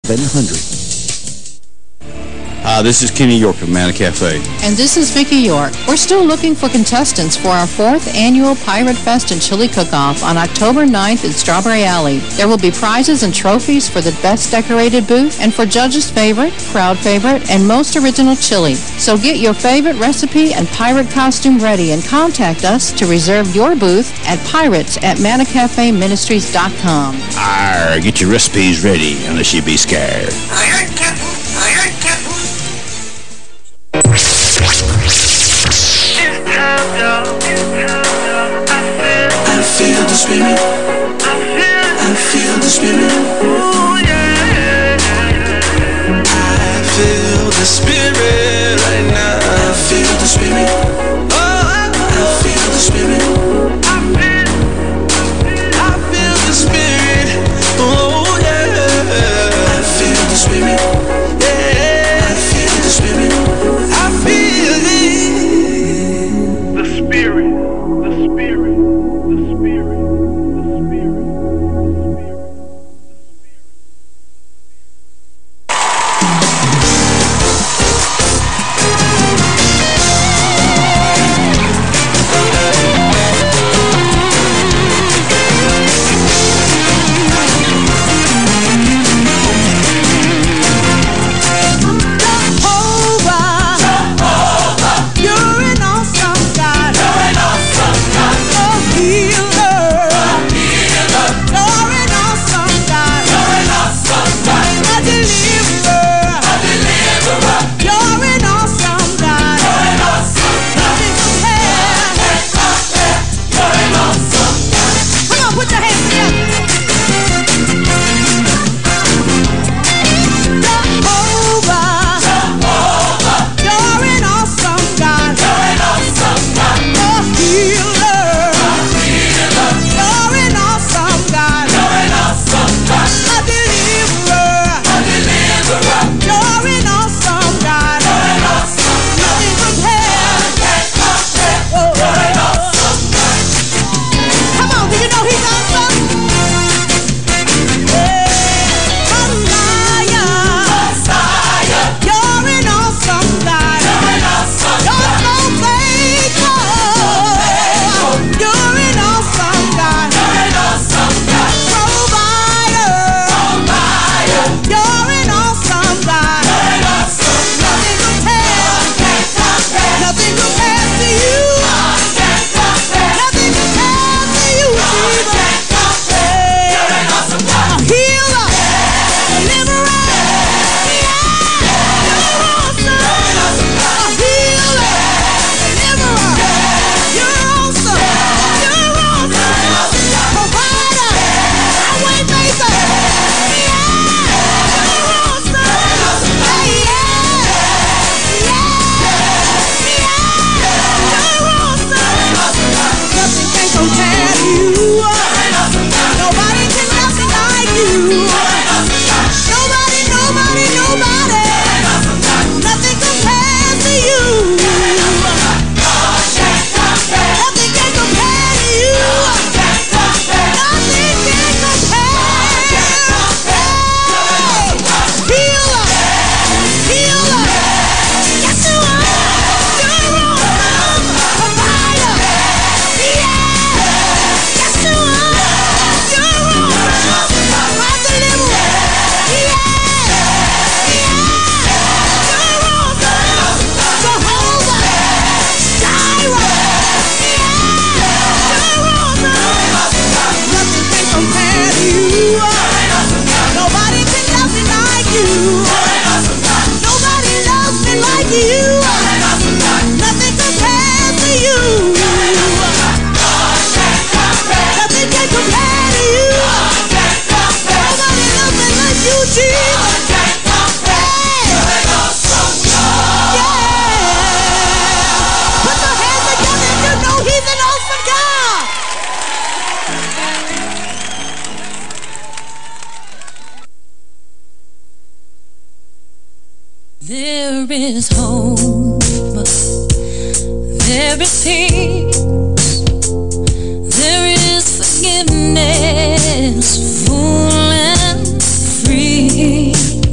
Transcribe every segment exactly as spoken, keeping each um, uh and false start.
hundred. Hi, this is Kenny York of Mana Cafe. And this is Vicki York. We're still looking for contestants for our fourth annual Pirate Fest and Chili Cook-Off on October ninth at Strawberry Alley. There will be prizes and trophies for the best decorated booth and for judges' favorite, crowd favorite, and most original chili. So get your favorite recipe and pirate costume ready and contact us to reserve your booth at pirates at mana cafe ministries dot com. Arr, get your recipes ready unless you be scared. Aye, aye, Captain. Aye, aye, Captain. I feel the spirit. I feel the spirit. Ooh, yeah. I feel the spirit right now. I feel the spirit. Oh, I feel the spirit. I feel, I feel the spirit. Oh, yeah. I feel the spirit. Yeah, I feel the spirit. I feel it. The spirit. The spirit. The spirit. There is hope, there is peace, there is forgiveness, full and free.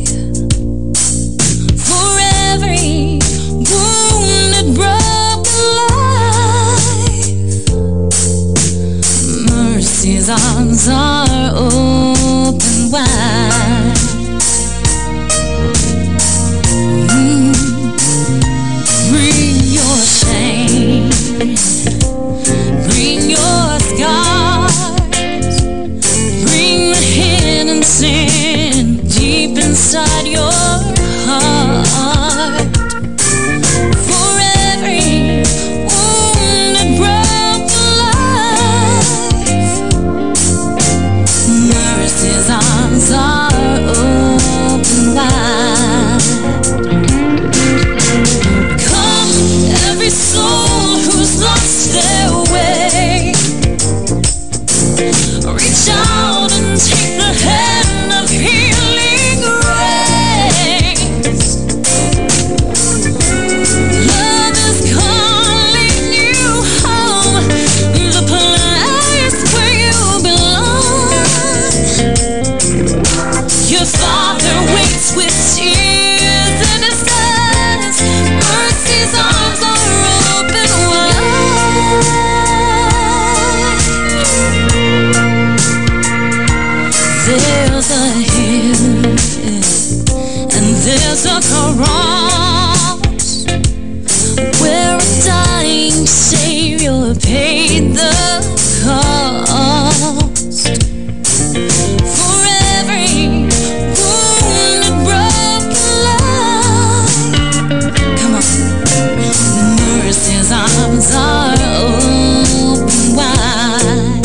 was a cross where a dying Savior paid the cost for every wounded, broken love. Come on, mercy's arms are open wide.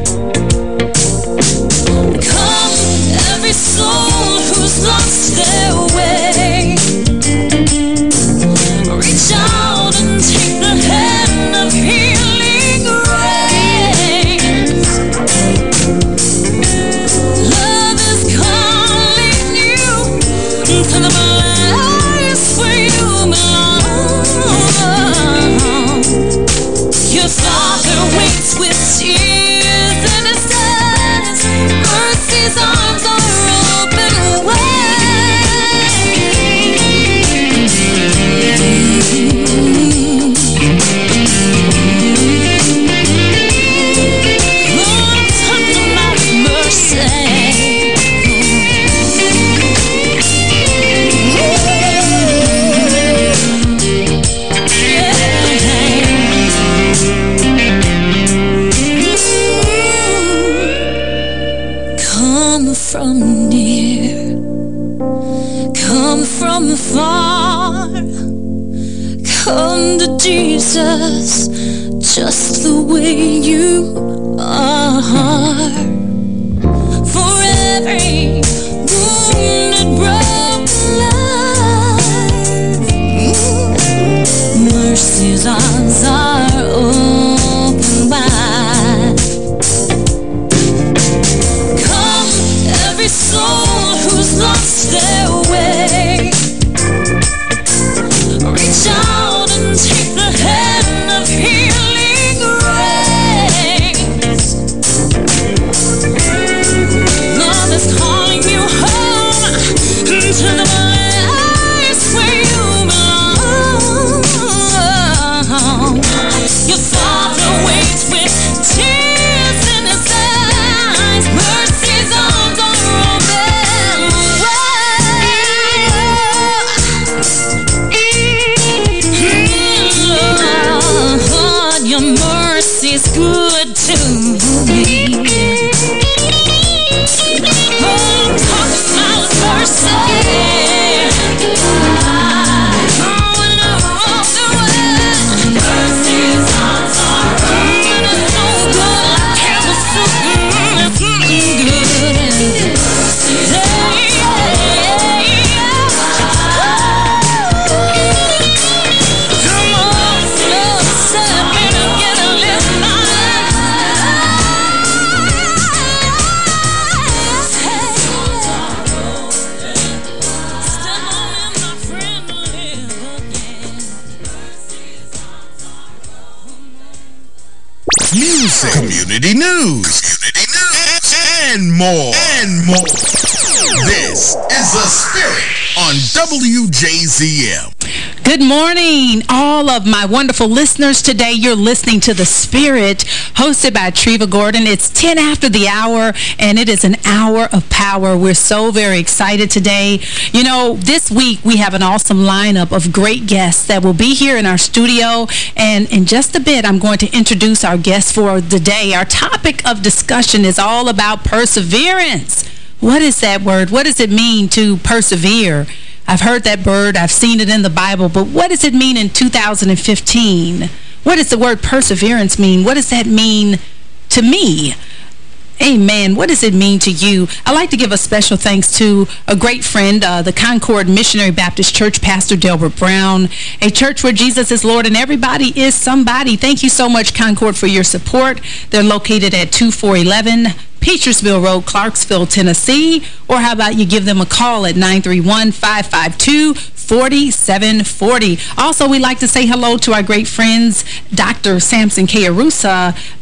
Come, every soul who's lost their way, reach out and take the hand of healing grace. Love is calling you to the place where you belong. Your Father waits with tears in his eyes. Mercy's arms are open wide. Oh, touch my mercy. Come from near, come from far, come to Jesus just the way you are. For every wounded, broken life, mercy's arms are open wide. Come, every soul who's lost their way, reach out and take the hand of healing grace. Love is calling you home to the place where you belong. Your Father waits with tears in his eyes. Mercy's arms are open wide. Lord, your mercy's good to me. Oh, talk about mercy. Oh, and all the way. Mercy's arms are open. It's so good. I can't be so good. It's mm, good. Hey, come on, Lord, set me to get a little life. Step on in, my friend, live again. Music, community news, community news, and more, and more. This is The Spirit on W J Z M. Good morning, all of my wonderful listeners. Today you're listening to The Spirit, hosted by Treva Gordon. It's ten after the hour, and it is an hour of power. We're so very excited today. You know, this week we have an awesome lineup of great guests that will be here in our studio, and in just a bit I'm going to introduce our guests for the day. Our topic of discussion is all about perseverance. What is that word? What does it mean to persevere? I've heard that word, I've seen it in the Bible, but what does it mean in two thousand fifteen? What does the word perseverance mean? What does that mean to me? Amen. What does it mean to you? I'd like to give a special thanks to a great friend, uh, the Concord Missionary Baptist Church, Pastor Delbert Brown, a church where Jesus is Lord and everybody is somebody. Thank you so much, Concord, for your support. They're located at two four one one Petersville Road, Clarksville, Tennessee. Or how about you give them a call at nine three one, five five two, four seven four zero. Also, we'd like to say hello to our great friends, Doctor Samson Kayarusa,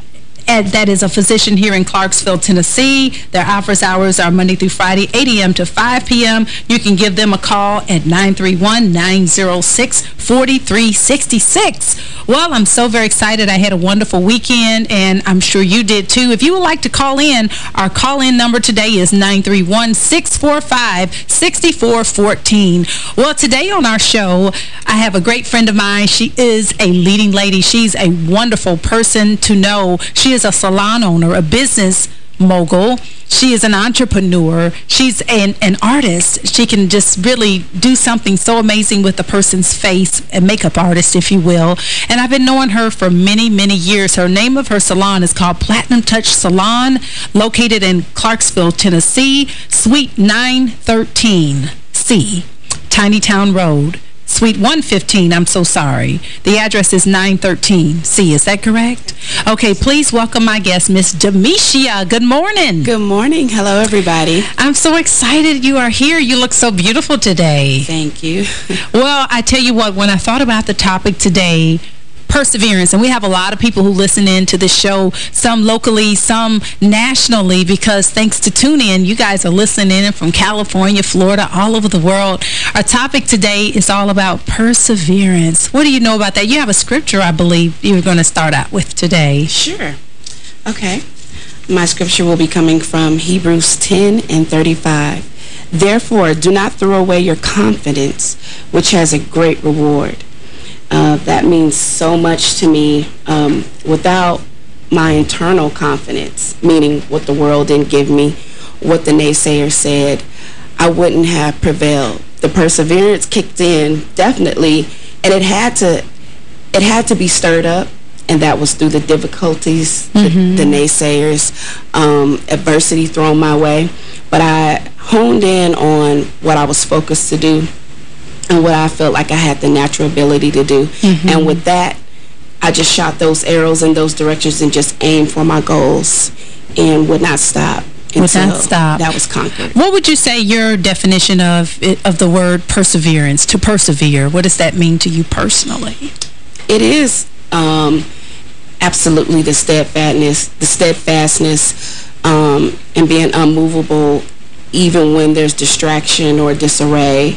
and that is a physician here in Clarksville, Tennessee. Their office hours are Monday through Friday, eight a m to five p m You can give them a call at nine three one, nine zero six, four three six six. Well, I'm so very excited. I had a wonderful weekend, and I'm sure you did too. If you would like to call in, our call-in number today is nine three one, six four five, six four one four. Well, today on our show, I have a great friend of mine. She is a leading lady. She's a wonderful person to know. She is a salon owner, a business mogul. She is an entrepreneur. She's an, an artist. She can just really do something so amazing with a person's face, a makeup artist, if you will. And I've been knowing her for many, many years. Her name of her salon is called Platinum Touch Salon, located in Clarksville, Tennessee, Suite nine thirteen C, Tiny Town Road. Suite one fifteen, I'm so sorry. The address is nine thirteen C. Is that correct? Okay, please welcome my guest, Miss Demetia. Good morning. Good morning. Hello, everybody. I'm so excited you are here. You look so beautiful today. Thank you. Well, I tell you what, when I thought about the topic today, perseverance, and we have a lot of people who listen in to this show, some locally, some nationally, because thanks to TuneIn, you guys are listening in from California, Florida, all over the world. Our topic today is all about perseverance. What do you know about that? You have a scripture, I believe, you're going to start out with today. Sure. Okay. My scripture will be coming from Hebrews ten and thirty-five. Therefore, do not throw away your confidence, which has a great reward. Uh, that means so much to me. Um, without my internal confidence, meaning what the world didn't give me, what the naysayer said, I wouldn't have prevailed. The perseverance kicked in, definitely, and it had to, it had to be stirred up, and that was through the difficulties, mm-hmm. the, the naysayers, um, adversity thrown my way. But I honed in on what I was focused to do, and what I felt like I had the natural ability to do. Mm-hmm. And with that, I just shot those arrows in those directions and just aimed for my goals and would not stop. Would not stop. That was conquered. What would you say your definition of it, of the word perseverance, to persevere? What does that mean to you personally? It is um, absolutely the steadfastness, the steadfastness um, and being unmovable even when there's distraction or disarray,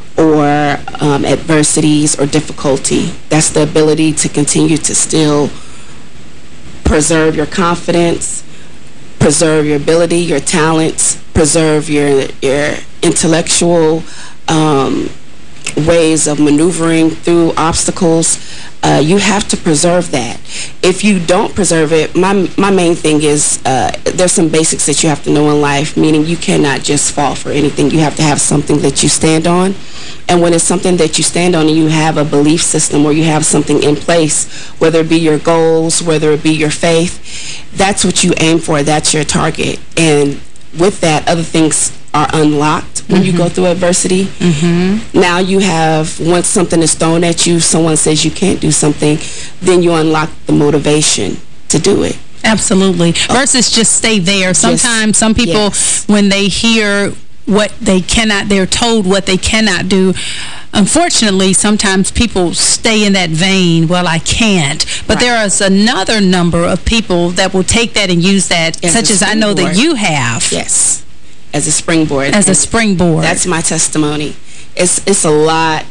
or um, adversities or difficulty. That's the ability to continue to still preserve your confidence, preserve your ability, your talents, preserve your, your intellectual um, ways of maneuvering through obstacles. Uh, you have to preserve that. If you don't preserve it, my, my main thing is uh, there's some basics that you have to know in life, meaning you cannot just fall for anything. You have to have something that you stand on. And when it's something that you stand on and you have a belief system or you have something in place, whether it be your goals, whether it be your faith, that's what you aim for. That's your target. And with that, other things are unlocked when mm-hmm. you go through adversity. Mm-hmm. Now you have, once something is thrown at you, someone says you can't do something, then you unlock the motivation to do it. Absolutely. Oh. Versus just stay there. Sometimes yes. some people, yes. when they hear what they cannot, they're told what they cannot do. Unfortunately, sometimes people stay in that vein, well, I can't. But right. there is another number of people that will take that and use that, as such as I know that you have. Yes, as a springboard. As a springboard. That's my testimony. It's, it's a lot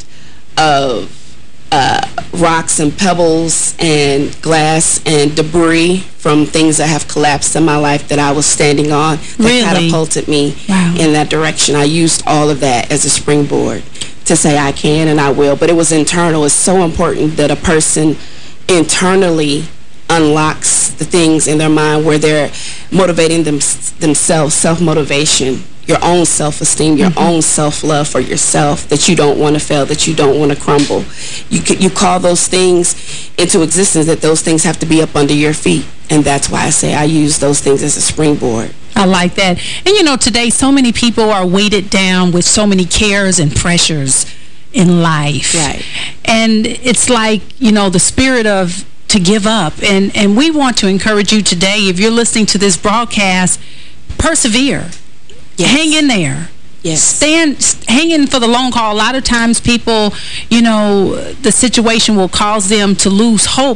of uh, rocks and pebbles and glass and debris from things that have collapsed in my life that I was standing on that really? catapulted me wow. in that direction. I used all of that as a springboard to say I can and I will. But it was internal. It's so important that a person internally unlocks the things in their mind where they're motivating them, themselves, self-motivation, your own self-esteem, your mm-hmm. own self-love for yourself, that you don't want to fail, that you don't want to crumble. You, you call those things into existence, that those things have to be up under your feet. And that's why I say I use those things as a springboard. I like that. And, you know, today so many people are weighted down with so many cares and pressures in life. Right. And it's like, you know, the spirit of to give up. And, and we want to encourage you today, if you're listening to this broadcast, persevere. Yes. Hang in there. Yes. Stand, hang in for the long haul. A lot of times people, you know, the situation will cause them to lose hope.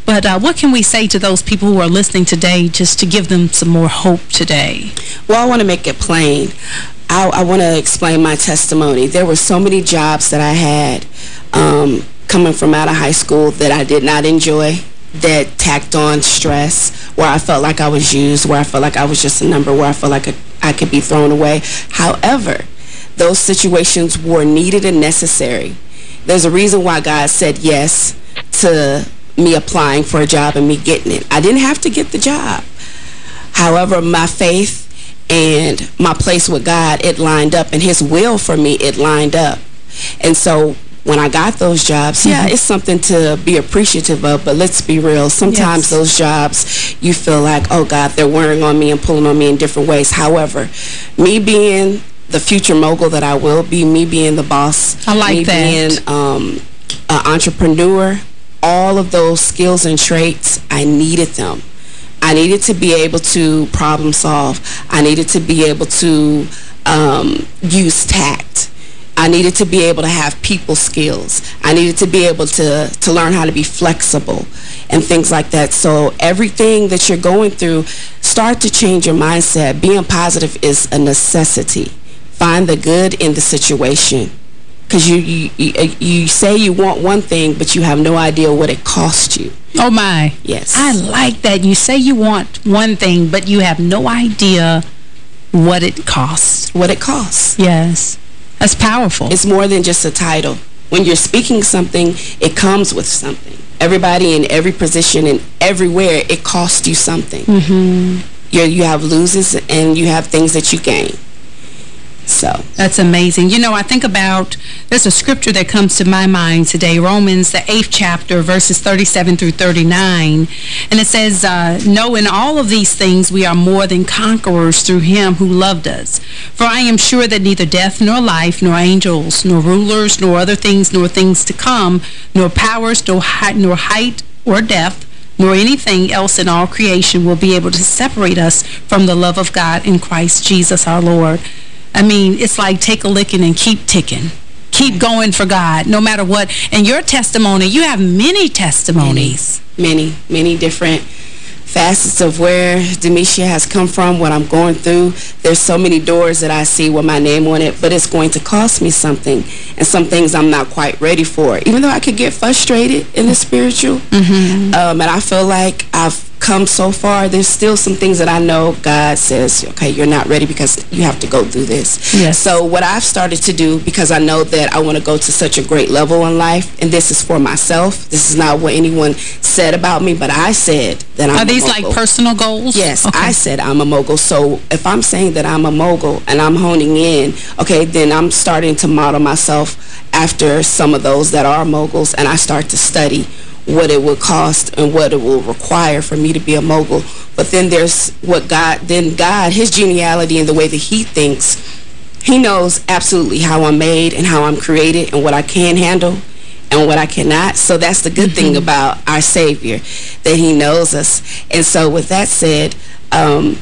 But uh, what can we say to those people who are listening today just to give them some more hope today? Well, I want to make it plain. I, I want to explain my testimony. There were so many jobs that I had um, coming from out of high school that I did not enjoy, that tacked on stress, where I felt like I was used, where I felt like I was just a number, where I felt like I, I could be thrown away. However, those situations were needed and necessary. There's a reason why God said yes to me applying for a job and me getting it. I didn't have to get the job. However, my faith and my place with God, it lined up, and his will for me, it lined up. And so when I got those jobs, yeah, mm-hmm. it's something to be appreciative of, but let's be real. Sometimes yes. those jobs, you feel like, oh, God, they're wearing on me and pulling on me in different ways. However, me being the future mogul that I will be, me being the boss, I like me that. being um, an entrepreneur, all of those skills and traits, I needed them. I needed to be able to problem solve. I needed to be able to um, use tact. I needed to be able to have people skills. I needed to be able to, to learn how to be flexible and things like that. So everything that you're going through, start to change your mindset. Being positive is a necessity. Find the good in the situation. Because you, you, you, you say you want one thing, but you have no idea what it costs you. Oh, my. Yes. I like that. You say you want one thing, but you have no idea what it costs. What it costs. Yes. That's powerful. It's more than just a title. When you're speaking something, it comes with something. Everybody in every position and everywhere, it costs you something. Mm-hmm. You're, you have loses and you have things that you gain. So that's amazing. You know, I think about, there's a scripture that comes to my mind today, Romans, the eighth chapter, verses thirty-seven through thirty-nine. And it says, uh, no, in all of these things we are more than conquerors through him who loved us. For I am sure that neither death nor life, nor angels, nor rulers, nor other things, nor things to come, nor powers, nor height, nor height or depth, nor anything else in all creation will be able to separate us from the love of God in Christ Jesus our Lord. I mean, it's like take a licking and keep ticking. Keep going for God, no matter what. And your testimony, you have many testimonies. Many, many, many different facets of where Demetia has come from, what I'm going through. There's so many doors that I see with my name on it, but it's going to cost me something. And some things I'm not quite ready for. Even though I could get frustrated in the spiritual, mm-hmm. um, and I feel like I've come so far, there's still some things that I know God says, okay, you're not ready because you have to go through this. Yes. So what I've started to do, because I know that I want to go to such a great level in life, and this is for myself. This is not what anyone said about me, but I said that I'm Are these a mogul. like personal goals? Yes, okay. I said I'm a mogul. So if I'm saying that I'm a mogul and I'm honing in, okay, then I'm starting to model myself after some of those that are moguls, and I start to study what it will cost and what it will require for me to be a mogul. But then there's what God, then God, his geniality and the way that he thinks, he knows absolutely how I'm made and how I'm created and what I can handle and what I cannot. So that's the good mm-hmm. thing about our Savior, that he knows us. And so with that said, um,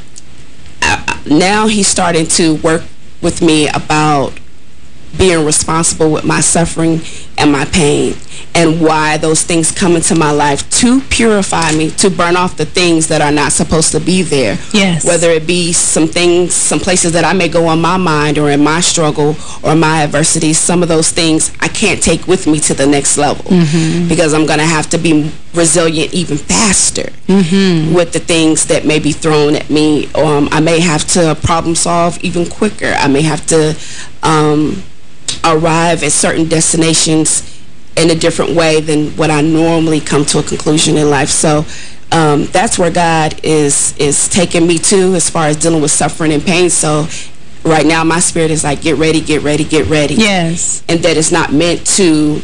I, now he's starting to work with me about being responsible with my suffering and my pain, and why those things come into my life to purify me, to burn off the things that are not supposed to be there. Yes. Whether it be some things, some places that I may go on my mind or in my struggle or my adversity, some of those things I can't take with me to the next level mm-hmm. because I'm going to have to be resilient even faster mm-hmm. with the things that may be thrown at me. Um, I may have to problem solve even quicker. I may have to um, arrive at certain destinations in a different way than what I normally come to a conclusion in life. So um, that's where God is is taking me to as far as dealing with suffering and pain. So right now my spirit is like, get ready, get ready, get ready. Yes. And that it's not meant to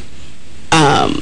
um,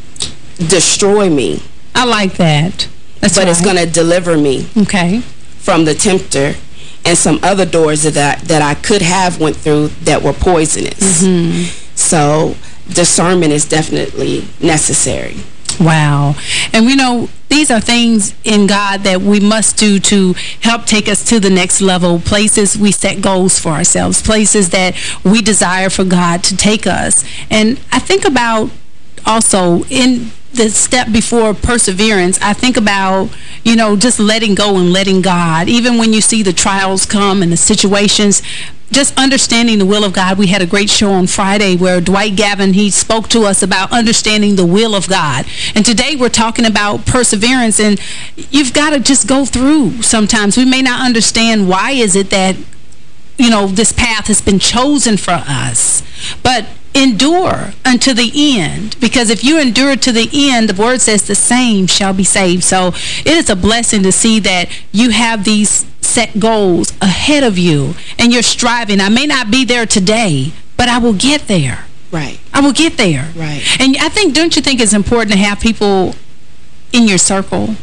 destroy me. I like that. That's but right. it's going to deliver me okay. from the tempter and some other doors that I, that I could have went through that were poisonous. Mm-hmm. So discernment is definitely necessary. Wow. And we know these are things in God that we must do to help take us to the next level, places we set goals for ourselves, places that we desire for God to take us. And I think about also in the step before perseverance, I think about, you know, just letting go and letting God. Even when you see the trials come and the situations, just understanding the will of God. We had a great show on Friday where Dwight Gavin, he spoke to us about understanding the will of God. And today we're talking about perseverance, and you've got to just go through sometimes. We may not understand why is it that, you know, this path has been chosen for us, but endure unto the end, because if you endure to the end, the word says the same shall be saved. So it is a blessing to see that you have these set goals ahead of you and you're striving. I may not be there today, but I will get there. Right. I will get there. Right. And I think, don't you think it's important to have people in your circle?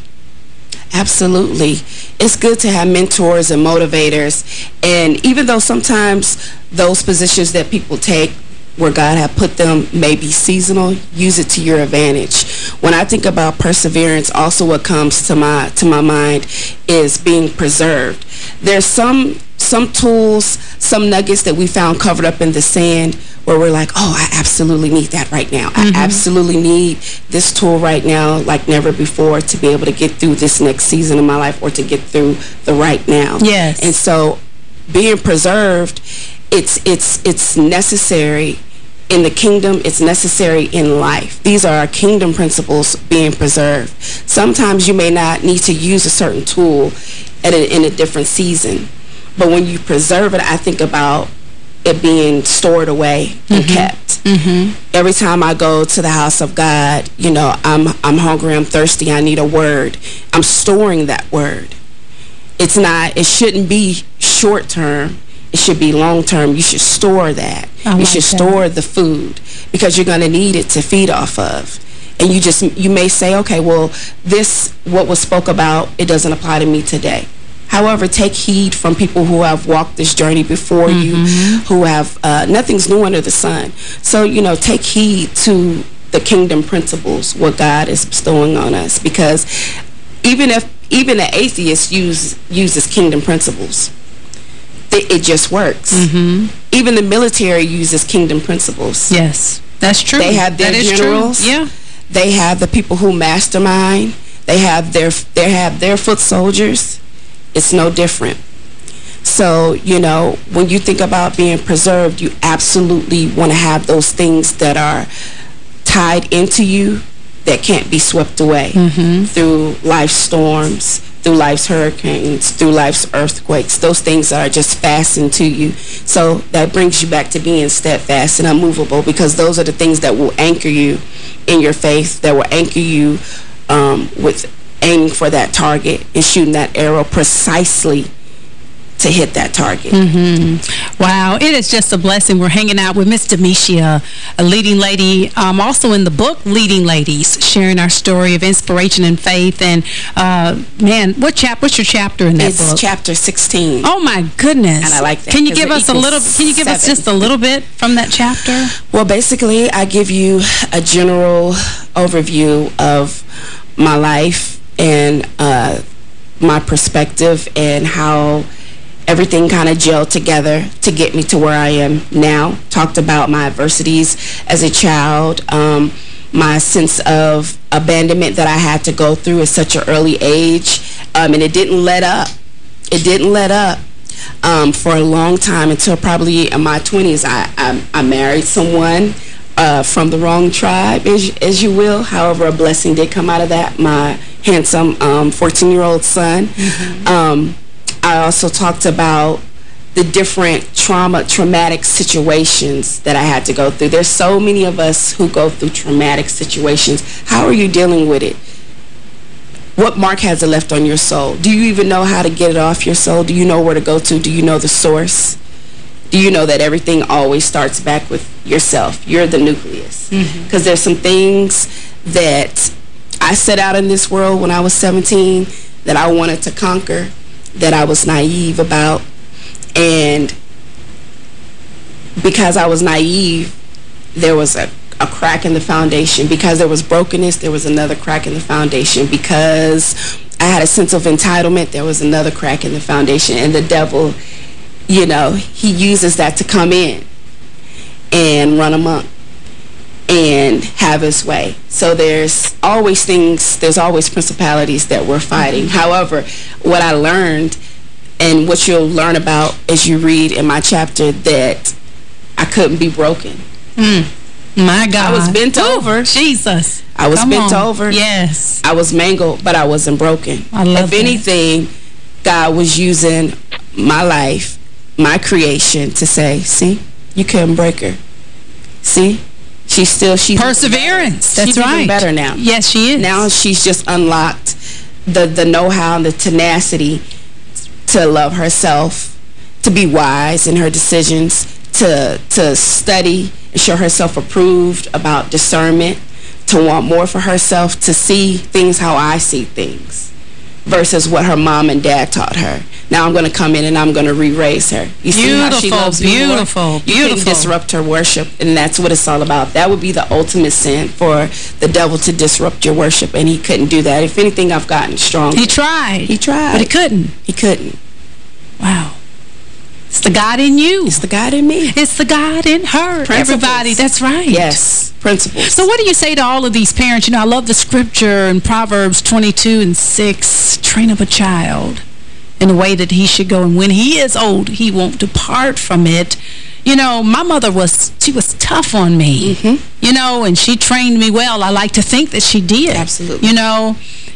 Absolutely. It's good to have mentors and motivators. And even though sometimes those positions that people take where God have put them may be seasonal, use it to your advantage. When I think about perseverance, also what comes to my to my mind is being preserved. There's some some tools, some nuggets that we found covered up in the sand where we're like, oh, I absolutely need that right now. Mm-hmm. I absolutely need this tool right now like never before to be able to get through this next season of my life or to get through the right now. Yes. And so being preserved, it's it's it's necessary in the kingdom, it's necessary in life. These are our kingdom principles being preserved. Sometimes you may not need to use a certain tool at a, in a different season. But when you preserve it, I think about it being stored away mm-hmm. and kept. Mm-hmm. Every time I go to the house of God, you know, I'm, I'm hungry, I'm thirsty, I need a word. I'm storing that word. It's not, it shouldn't be short term. It should be long-term. You should store that. I you like should that. store the food because you're going to need it to feed off of. And you just, you may say, okay, well, this, what was spoke about, it doesn't apply to me today. However, take heed from people who have walked this journey before mm-hmm. you, who have, uh, nothing's new under the sun. So, you know, take heed to the kingdom principles, what God is bestowing on us. Because even if, even the atheist use, uses kingdom principles. It just works. Mm-hmm. Even the military uses kingdom principles. Yes, that's true. They have their that generals. Yeah. They have the people who mastermind. They have their they have their foot soldiers. It's no different. So, you know, when you think about being preserved, you absolutely want to have those things that are tied into you that can't be swept away mm-hmm. through life's storms, through life's hurricanes, through life's earthquakes. Those things are just fastened to you. So that brings you back to being steadfast and unmovable, because those are the things that will anchor you in your faith, that will anchor you um, with aiming for that target and shooting that arrow precisely to hit that target. Mm-hmm. Wow, it is just a blessing. We're hanging out with Miss Demetia, a leading lady, um, also in the book Leading Ladies, sharing our story of inspiration and faith. And uh, man, what chap? What's your chapter in that it's book? It's chapter sixteen. Oh my goodness! And I like that. Can you give us a little? Can you give seven. us just a little bit from that chapter? Well, basically, I give you a general overview of my life and uh, my perspective and how everything kind of gelled together to get me to where I am now. Talked about my adversities as a child, um, my sense of abandonment that I had to go through at such an early age, um, and it didn't let up. It didn't let up um, for a long time until probably in my twenties. I, I, I married someone uh, from the wrong tribe, as, as you will. However, a blessing did come out of that, my handsome um, fourteen-year-old son. Mm-hmm. um, I also talked about the different trauma, traumatic situations that I had to go through. There's so many of us who go through traumatic situations. How are you dealing with it? What mark has it left on your soul? Do you even know how to get it off your soul? Do you know where to go to? Do you know the source? Do you know that everything always starts back with yourself? You're the nucleus. Because mm-hmm. there's some things that I set out in this world when I was seventeen that I wanted to conquer, that I was naive about. And because I was naive, there was a, a crack in the foundation. Because there was brokenness, there was another crack in the foundation. Because I had a sense of entitlement, there was another crack in the foundation. And the devil, you know, he uses that to come in and run amok. and have his way. So there's always things, there's always principalities that we're fighting. Mm-hmm. However, what I learned, and what you'll learn about as you read in my chapter, that I couldn't be broken. Mm. My God. I was bent Ooh, over. Jesus. I was Come bent on. over. Yes. I was mangled, but I wasn't broken. I love If that. anything, God was using my life, my creation, to say, see, you couldn't break her. See? She's still, she's perseverance. That's she's right. even better now. Yes, she is. Now she's just unlocked the, the know-how and the tenacity to love herself, to be wise in her decisions, to to study and show herself approved about discernment, to want more for herself, to see things how I see things versus what her mom and dad taught her. Now I'm going to come in and I'm going to re-raise her. You see how she loves me more? Beautiful, You beautiful. can disrupt her worship, and that's what it's all about. That would be the ultimate sin, for the devil to disrupt your worship, and he couldn't do that. If anything, I've gotten stronger. He tried. He tried. But he couldn't. He couldn't. Wow. It's the God in you. It's the God in me. It's the God in her. Principles. Everybody. That's right. Yes. Principles. So what do you say to all of these parents? You know, I love the scripture in Proverbs twenty-two and six. Train up a child in the way that he should go, and when he is old, he won't depart from it. You know, my mother was, she was tough on me. Mm-hmm. You know, and she trained me well. I like to think that she did. Absolutely. You know,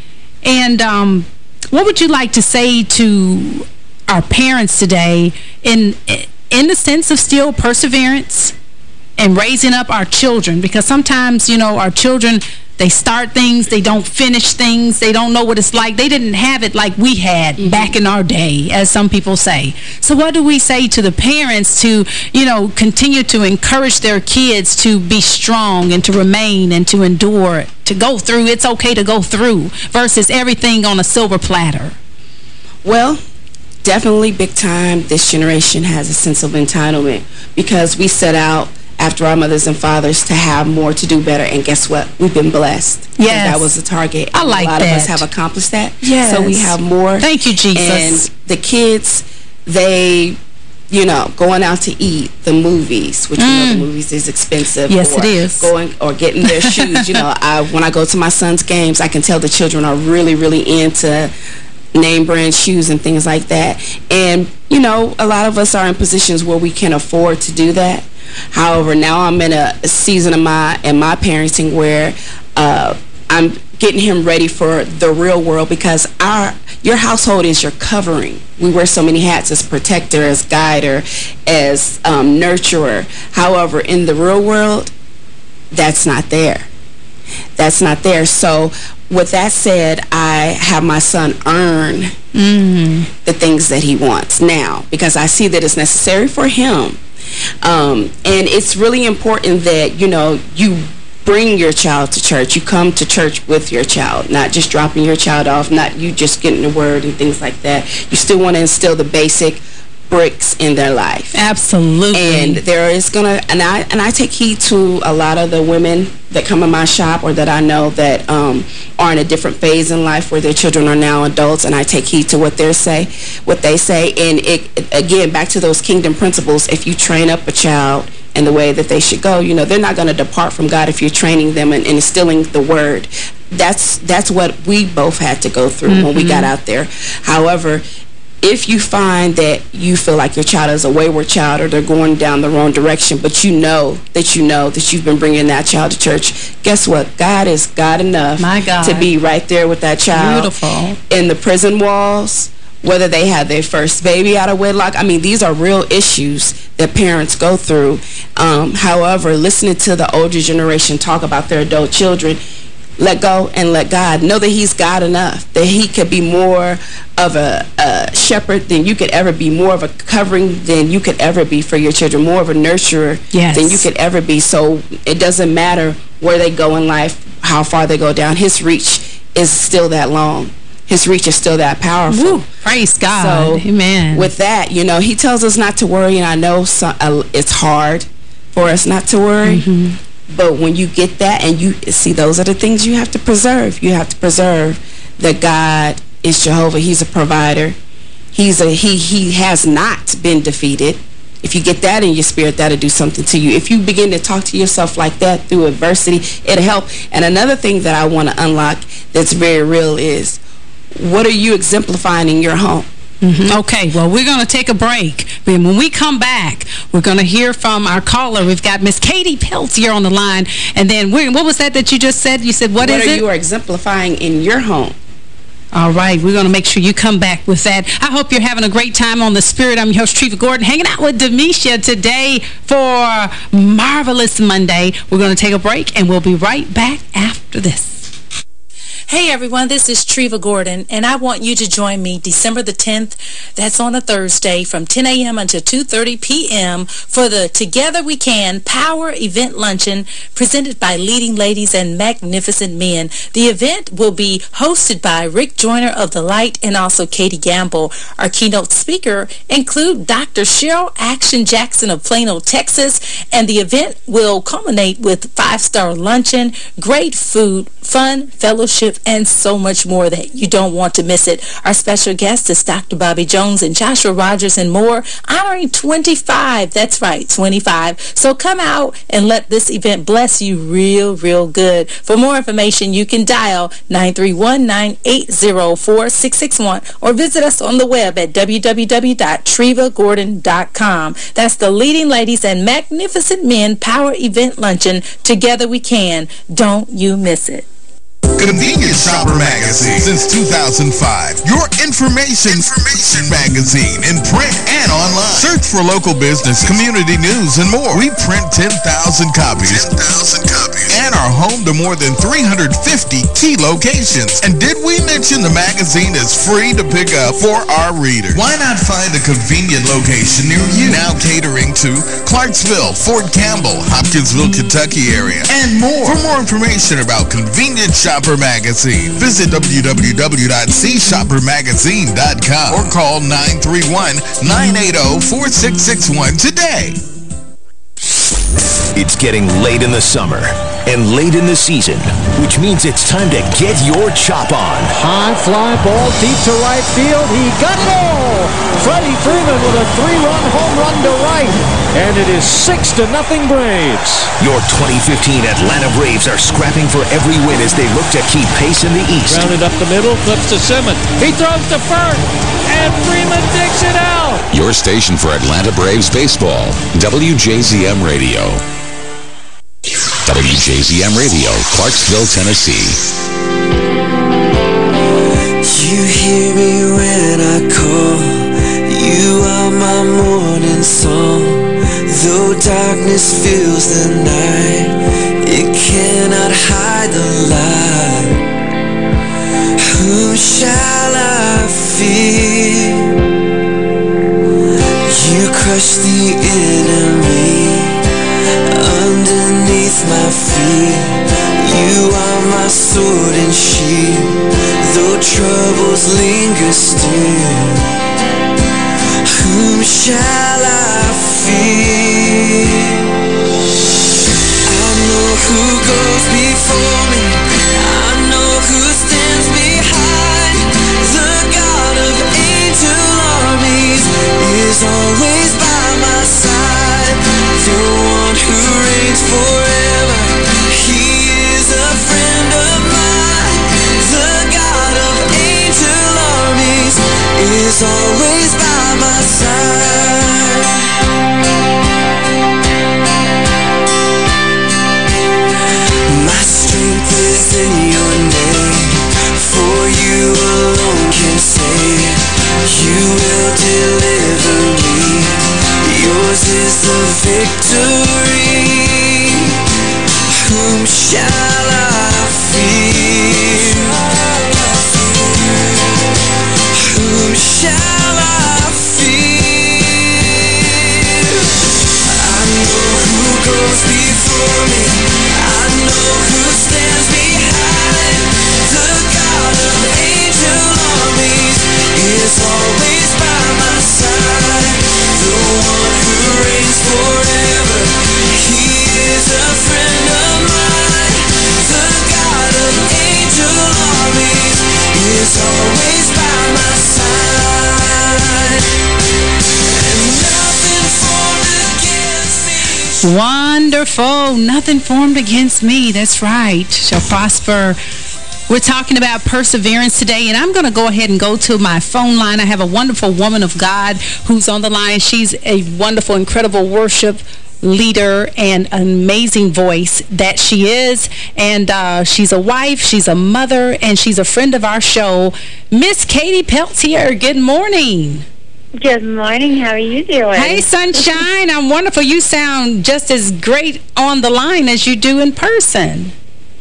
and um, what would you like to say to our parents today in in the sense of still perseverance and raising up our children? Because sometimes, you know, our children, they start things, they don't finish things, they don't know what it's like. They didn't have it like we had mm-hmm. back in our day, as some people say. So what do we say to the parents to, you know, continue to encourage their kids to be strong and to remain and to endure, to go through? It's okay to go through versus everything on a silver platter. Well, definitely big time, this generation has a sense of entitlement, because we set out after our mothers and fathers to have more, to do better, and guess what? We've been blessed. Yes. That was the target. I like that. A lot of us have accomplished that. Yes. So we have more. Thank you, Jesus. And the kids, they, you know, going out to eat, the movies, which mm. you know the movies is expensive. Yes, or it is. Going or getting their shoes. You know, I when I go to my son's games, I can tell the children are really, really into name brand shoes and things like that. And, you know, a lot of us are in positions where we can afford to do that. However, now I'm in a season of my in my parenting where uh, I'm getting him ready for the real world, because our your household is your covering. We wear so many hats, as protector, as guider, as um, nurturer. However, in the real world, that's not there. That's not there. So with that said, I have my son earn mm-hmm. the things that he wants now, because I see that it's necessary for him. Um, and it's really important that, you know, you bring your child to church. You come to church with your child, not just dropping your child off, not you just getting the word and things like that. You still want to instill the basic bricks in their life. Absolutely. And there is gonna and I and I take heed to a lot of the women that come in my shop, or that I know that um, are in a different phase in life where their children are now adults, and I take heed to what they say, what they say. And it again, back to those kingdom principles. If you train up a child in the way that they should go, you know, they're not going to depart from God if you're training them and, and instilling the word. That's that's what we both had to go through mm-hmm. when we got out there. However, if you find that you feel like your child is a wayward child, or they're going down the wrong direction, but you know that you know that you've been bringing that child to church, guess what? God is God enough My God. to be right there with that child. Beautiful. In the prison walls, whether they had their first baby out of wedlock. I mean, these are real issues that parents go through. Um, however, listening to the older generation talk about their adult children, let go and let God. Know that he's God enough, that he could be more of a, a shepherd than you could ever be, more of a covering than you could ever be for your children, more of a nurturer yes. than you could ever be. So it doesn't matter where they go in life, how far they go down. His reach is still that long. His reach is still that powerful. Woo, praise God. So Amen. With that, you know, he tells us not to worry, and I know some, uh, it's hard for us not to worry. Mm-hmm. But when you get that, and you see, those are the things you have to preserve. You have to preserve that God is Jehovah. He's a provider. He's a he. He has not been defeated. if you get that in your spirit, that'll do something to you. If you begin to talk to yourself like that through adversity, it'll help. And another thing that I want to unlock that's very real is, what are you exemplifying in your home? Mm-hmm. Okay, well, we're going to take a break. When we come back, we're going to hear from our caller. We've got Miss Katie Peltier on the line. And then, we're, what was that that you just said? You said, what, what is it? What are you exemplifying in your home? All right, we're going to make sure you come back with that. I hope you're having a great time on The Spirit. I'm your host, Treva Gordon, hanging out with Demisha today for Marvelous Monday. We're going to take a break, and we'll be right back after this. Hey everyone, this is Treva Gordon, and I want you to join me December the tenth, that's on a Thursday, from ten a m until two thirty p m for the Together We Can Power Event Luncheon presented by Leading Ladies and Magnificent Men. The event will be hosted by Rick Joyner of The Light and also Katie Gamble. Our keynote speaker include Doctor Cheryl Action Jackson of Plano, Texas, and the event will culminate with five-star luncheon, great food, fun, fellowship, and so much more that you don't want to miss it. Our special guest is Doctor Bobby Jones and Joshua Rogers and more, honoring twenty-five. That's right, twenty-five. So come out and let this event bless you real, real good. For more information, you can dial nine three one, nine eight zero, four six six one or visit us on the web at w w w dot treva gordon dot com. That's the Leading Ladies and Magnificent Men Power Event Luncheon. Together we can. Don't you miss it. Convenience Shopper Magazine since two thousand five. Your information, information magazine in print and online. Search for local business, community news, and more. We print ten thousand copies. ten thousand copies. And are home to more than three hundred fifty key locations. And did we mention the magazine is free to pick up for our readers? Why not find a convenient location near you? Now catering to Clarksville, Fort Campbell, Hopkinsville, Kentucky area, and more. For more information about Convenience Shopper Magazine, visit w w w dot c shopper magazine dot com or call nine three one, nine eight zero, four six six one today. It's getting late in the summer and late in the season, which means it's time to get your chop on. High fly ball deep to right field. He got it all! Freddie Freeman with a three-run home run to right. And it is six to nothing Braves. Your twenty fifteen Atlanta Braves are scrapping for every win as they look to keep pace in the East. Grounded up the middle, flips to Simmons. He throws to first, and Freeman digs it out. Your station for Atlanta Braves baseball, W J Z M Radio. W J Z M Radio, Clarksville, Tennessee. You hear me when I call. You are my morning song. Though darkness fills the night, it cannot hide the light. Whom shall I fear? You crush the enemy underneath my feet. You are my sword and shield. Though troubles linger still, whom shall I fear? I know who goes before me. I know who stands behind. The God of angel armies is always by my side. The one who reigns forever, he is a friend of mine. The God of angel armies is always by my side. My strength is in your name, for you alone can save. You will deliver me, yours is the victory. Whom shall I fear? Whom shall I fear? I know who goes before me. I know who stands behind. The God of angel armies is always by my side. The one who reigns forever, he is a friend of mine. The God of angel armies is always by my side. And nothing for Wonderful. Nothing formed against me. That's right. Shall prosper. We're talking about perseverance today, and I'm going to go ahead and go to my phone line. I have a wonderful woman of God who's on the line. She's a wonderful, incredible worship leader and an amazing voice that she is. And uh, she's a wife, she's a mother, and she's a friend of our show. Miss Katie Peltier, good morning. Good morning. How are you doing? Hey, Sunshine. I'm wonderful. You sound just as great on the line as you do in person.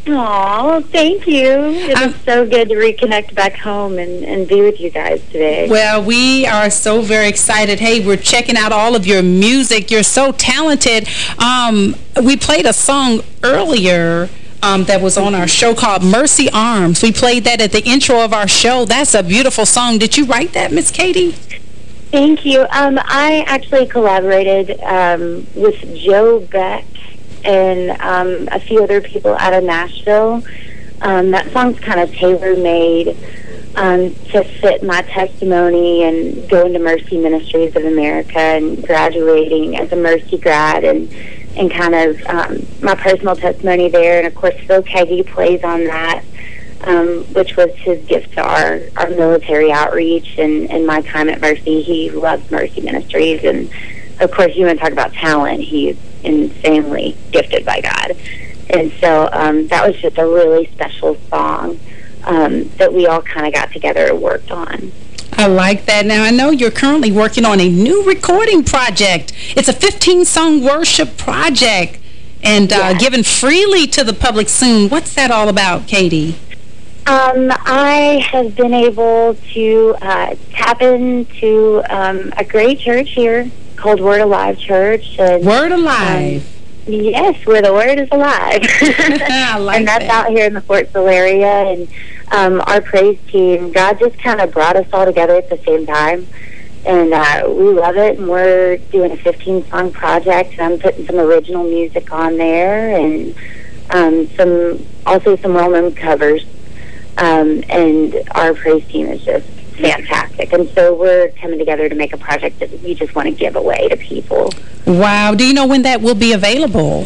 Oh, thank you. It um, was so good to reconnect back home and, and be with you guys today. Well, we are so very excited. Hey, we're checking out all of your music. You're so talented. Um, we played a song earlier um, that was on our show called Mercy Arms. We played that at the intro of our show. That's a beautiful song. Did you write that, Miss Katie? Thank you. Um, I actually collaborated um, with Joe Beck and um, a few other people out of Nashville. Um, that song's kind of tailor-made um, to fit my testimony and going to Mercy Ministries of America and graduating as a Mercy grad and, and kind of um, my personal testimony there. And, of course, Phil Kagi plays on that, um, which was his gift to our, our military outreach and, and my time at Mercy. He loves Mercy Ministries. And, of course, you want to talk about talent. He's insanely gifted by God. And so um, that was just a really special song um, that we all kind of got together and worked on. I like that. Now, I know you're currently working on a new recording project. It's a fifteen-song worship project and uh, yes. given freely to the public soon. What's that all about, Katie? Um, I have been able to uh, tap into um, a great church here called Word Alive Church. And, Word Alive. Um, yes, where the Word is alive. I like and that's that. out here in the Fortsville area. And um, our praise team, God just kind of brought us all together at the same time. And uh, we love it. And we're doing a fifteen-song project. And I'm putting some original music on there and um, some also some well-known covers. Um, and our praise team is just fantastic. And so we're coming together to make a project that we just want to give away to people. Wow. Do you know when that will be available?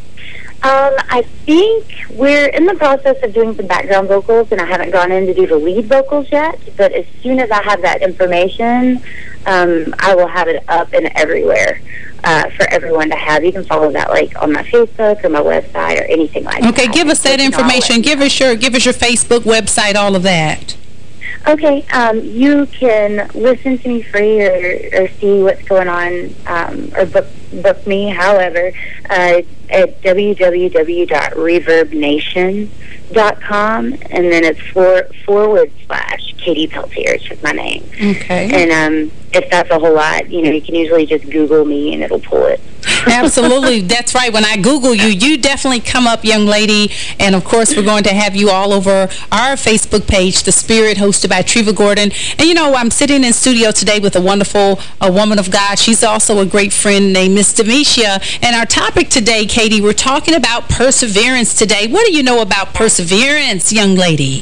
Um, I think we're in the process of doing some background vocals, and I haven't gone in to do the lead vocals yet. But as soon as I have that information, um, I will have it up and everywhere uh, for everyone to have. You can follow that like on my Facebook or my website or anything like okay, that. Okay, give us that information. Give us your give us your Facebook, website, all of that. Okay, um, you can listen to me free or, or see what's going on um, or book, book me, however, uh, at w w w dot reverb nation dot com, and then it's for, forward slash Katie Peltier. It's just my name. Okay. And um, if that's a whole lot, you know, you can usually just Google me and it'll pull it. Absolutely. That's right. When I Google you, you definitely come up, young lady. And, of course, we're going to have you all over our Facebook page, The Spirit, hosted by Treva Gordon. And, you know, I'm sitting in studio today with a wonderful a woman of God. She's also a great friend named Miss Demetia. And our topic today, Katie, we're talking about perseverance today. What do you know about perseverance, young lady?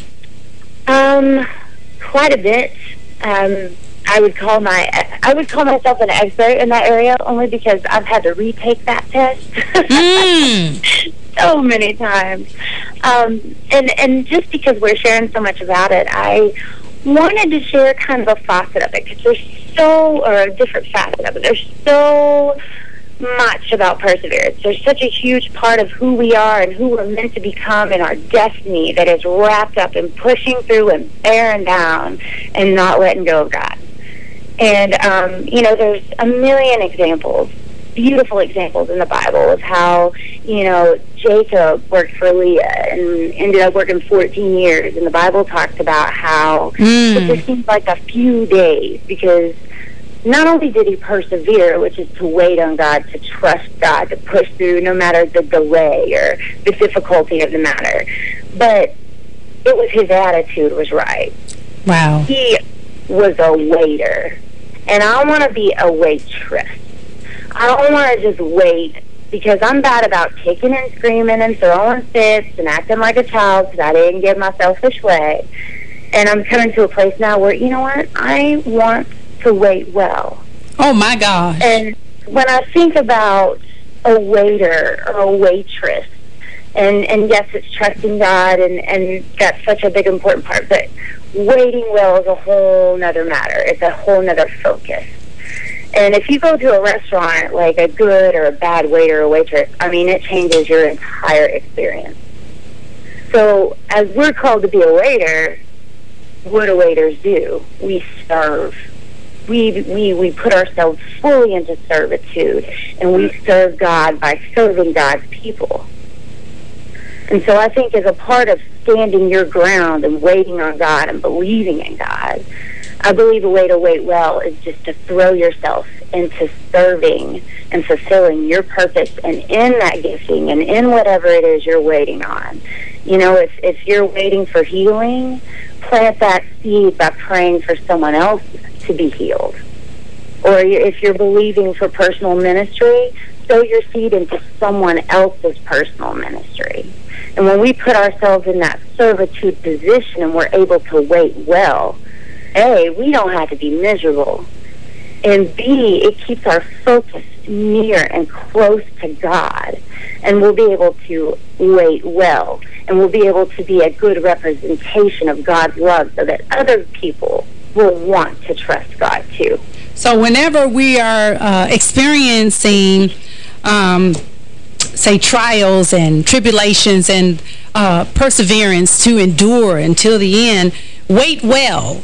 Um, quite a bit. Um... I would call my I would call myself an expert in that area only because I've had to retake that test mm. so many times, um, and and just because we're sharing so much about it, I wanted to share kind of a facet of it because there's so or a different facet of it. There's so much about perseverance. There's such a huge part of who we are and who we're meant to become and our destiny that is wrapped up in pushing through and bearing down and not letting go of God. And, um, you know, there's a million examples, beautiful examples in the Bible of how, you know, Jacob worked for Leah and ended up working fourteen years. And the Bible talks about how mm. it just seems like a few days because not only did he persevere, which is to wait on God, to trust God, to push through no matter the delay or the difficulty of the matter, but it was his attitude was right. Wow. He was a waiter. And I want to be a waitress. I don't want to just wait because I'm bad about kicking and screaming and throwing fits and acting like a child because I didn't give my selfish way. And I'm coming to a place now where, you know what, I want to wait well. Oh, my gosh. And when I think about a waiter or a waitress. And, and yes, it's trusting God, and, and that's such a big important part, but waiting well is a whole nother matter. It's a whole nother focus. And if you go to a restaurant, like a good or a bad waiter or waitress, I mean, it changes your entire experience. So as we're called to be a waiter, what do waiters do? We serve. We, we, we put ourselves fully into servitude, and we serve God by serving God's people. And so I think as a part of standing your ground and waiting on God and believing in God, I believe a way to wait well is just to throw yourself into serving and fulfilling your purpose, and in that gifting and in whatever it is you're waiting on. You know, if, if you're waiting for healing, plant that seed by praying for someone else to be healed. Or if you're believing for personal ministry, sow your seed into someone else's personal ministry. And when we put ourselves in that servitude position and we're able to wait well, A, we don't have to be miserable. And B, it keeps our focus near and close to God. And we'll be able to wait well. And we'll be able to be a good representation of God's love so that other people will want to trust God too. So whenever we are uh, experiencing, um, say, trials and tribulations and uh, perseverance to endure until the end, wait well.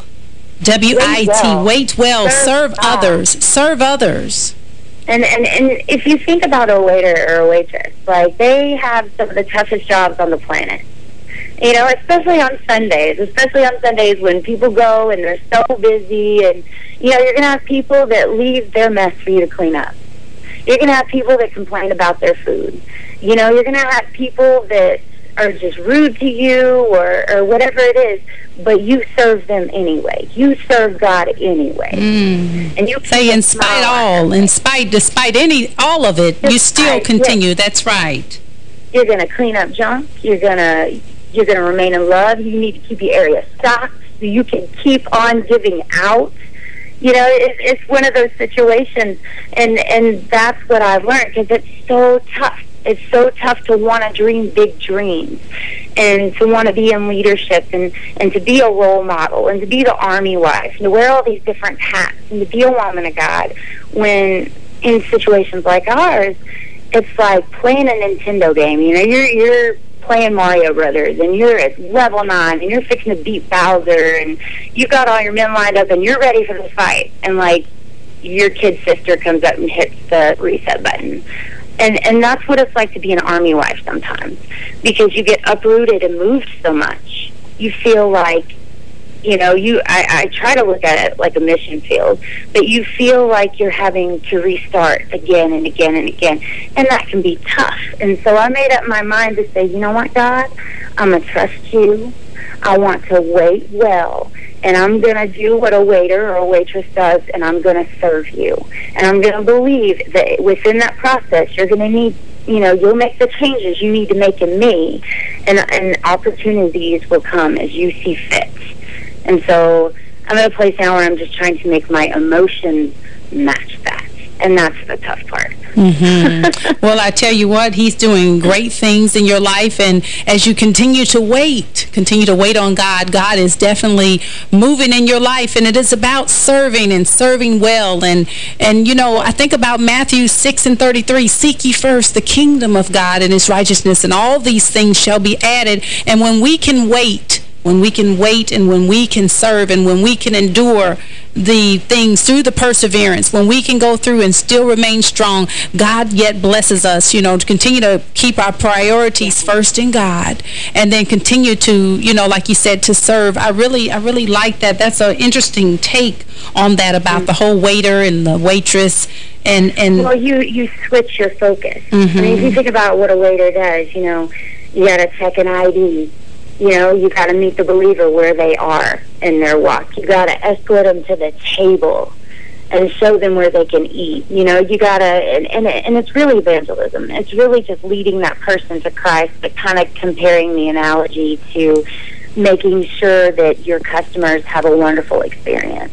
W I T, wait well, wait well. serve, serve others, serve others. And, and and if you think about a waiter or a waitress, like, they have some of the toughest jobs on the planet. You know, especially on Sundays, especially on Sundays when people go and they're so busy, and, you know, you're going to have people that leave their mess for you to clean up. You're going to have people that complain about their food. You know, you're going to have people that are just rude to you or, or whatever it is, but you serve them anyway. You serve God anyway. Mm. And you say, in spite all, in spite, despite any, all of it, despite, you still continue. Yes. That's right. You're going to clean up junk. You're going to you're going to remain in love. You need to keep your area stocked so you can keep on giving out. You know, it, it's one of those situations, and, and that's what I've learned, because it's so tough. It's so tough to want to dream big dreams and to want to be in leadership and, and to be a role model and to be the army wife and to wear all these different hats and to be a woman of God, when in situations like ours, it's like playing a Nintendo game. You know, you're you're playing Mario Brothers and you're at level nine and you're fixing to beat Bowser and you got all your men lined up and you're ready for the fight, and like your kid sister comes up and hits the reset button. And and that's what it's like to be an army wife sometimes, because you get uprooted and moved so much. You feel like, you know, you I, I try to look at it like a mission field, but you feel like you're having to restart again and again and again, and that can be tough. And so I made up my mind to say, you know what, God, I'm going to trust you. I want to wait well. And I'm going to do what a waiter or a waitress does, and I'm going to serve you. And I'm going to believe that within that process, you're going to need, you know, you'll make the changes you need to make in me, and, and opportunities will come as you see fit. And so I'm at a place now where I'm just trying to make my emotions match that. And that's the tough part. Mm-hmm. Well, I tell you what, he's doing great things in your life. And as you continue to wait, continue to wait on God, God is definitely moving in your life. And it is about serving and serving well. And, and you know, I think about Matthew six and thirty-three, seek ye first the kingdom of God and his righteousness, and all these things shall be added. And when we can wait, when we can wait and when we can serve and when we can endure the things through the perseverance, when we can go through and still remain strong, God yet blesses us, you know, to continue to keep our priorities first in God, and then continue to, you know, like you said, to serve. I really, I really like that. That's an interesting take on that about mm-hmm. the whole waiter and the waitress. And, and well, you, you switch your focus. Mm-hmm. I mean, if you think about what a waiter does, you know, you got to check an I D. You know, you got to meet the believer where they are in their walk. You got to escort them to the table and show them where they can eat. You know, you got to, and, and, and it's really evangelism. It's really just leading that person to Christ, but kind of comparing the analogy to making sure that your customers have a wonderful experience.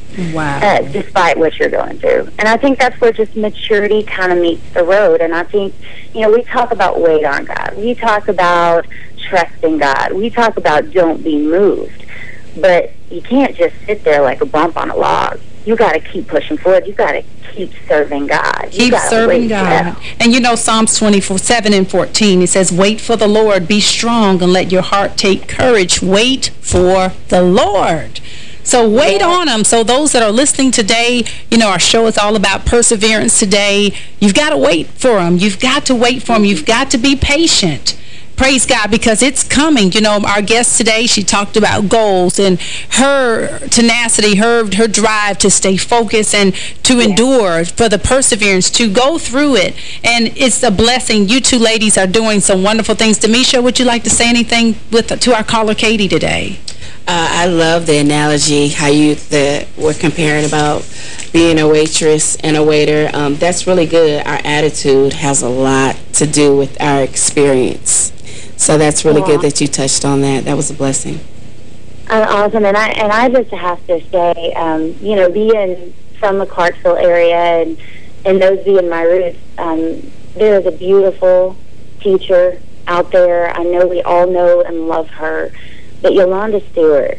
Wow. Uh, despite what you're going through. And I think that's where just maturity kind of meets the road. And I think, you know, we talk about wait on God. We talk about trusting God. We talk about don't be moved. But you can't just sit there like a bump on a log. You got to keep pushing forward. You got to keep serving God. Keep serving God. And you know, Psalms twenty-four, seven and fourteen, it says, wait for the Lord, be strong, and let your heart take courage. Wait for the Lord. So wait on them. So those that are listening today, you know, our show is all about perseverance today. You've got to wait for them. You've got to wait for them. You've got to be patient. Praise God, because it's coming. You know, our guest today, she talked about goals and her tenacity, her her drive to stay focused and to yeah. endure, for the perseverance, to go through it. And it's a blessing. You two ladies are doing some wonderful things. Demisha, would you like to say anything with to our caller, Katie, today? Uh, I love the analogy, how you the, were comparing about being a waitress and a waiter. Um, that's really good. Our attitude has a lot to do with our experience. So that's really good that you touched on that. That was a blessing. Uh, awesome. And I, and I just have to say, um, you know, being from the Clarksville area and, and those being my roots, um, there is a beautiful teacher out there. I know we all know and love her. But Yolanda Stewart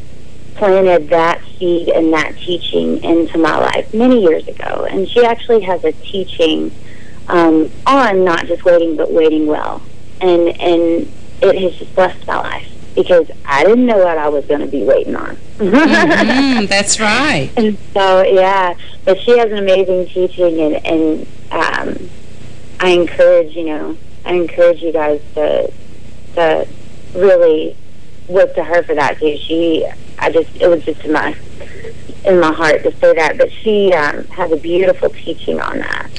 planted that seed and that teaching into my life many years ago. And she actually has a teaching um, on not just waiting, but waiting well. And and it has just blessed my life because I didn't know what I was going to be waiting on. Mm-hmm, that's right. And so, yeah, but she has an amazing teaching, and, and um, I encourage, you know, I encourage you guys to to really look to her for that too. She, I just, it was just in my in my heart to say that, but she um, has a beautiful teaching on that.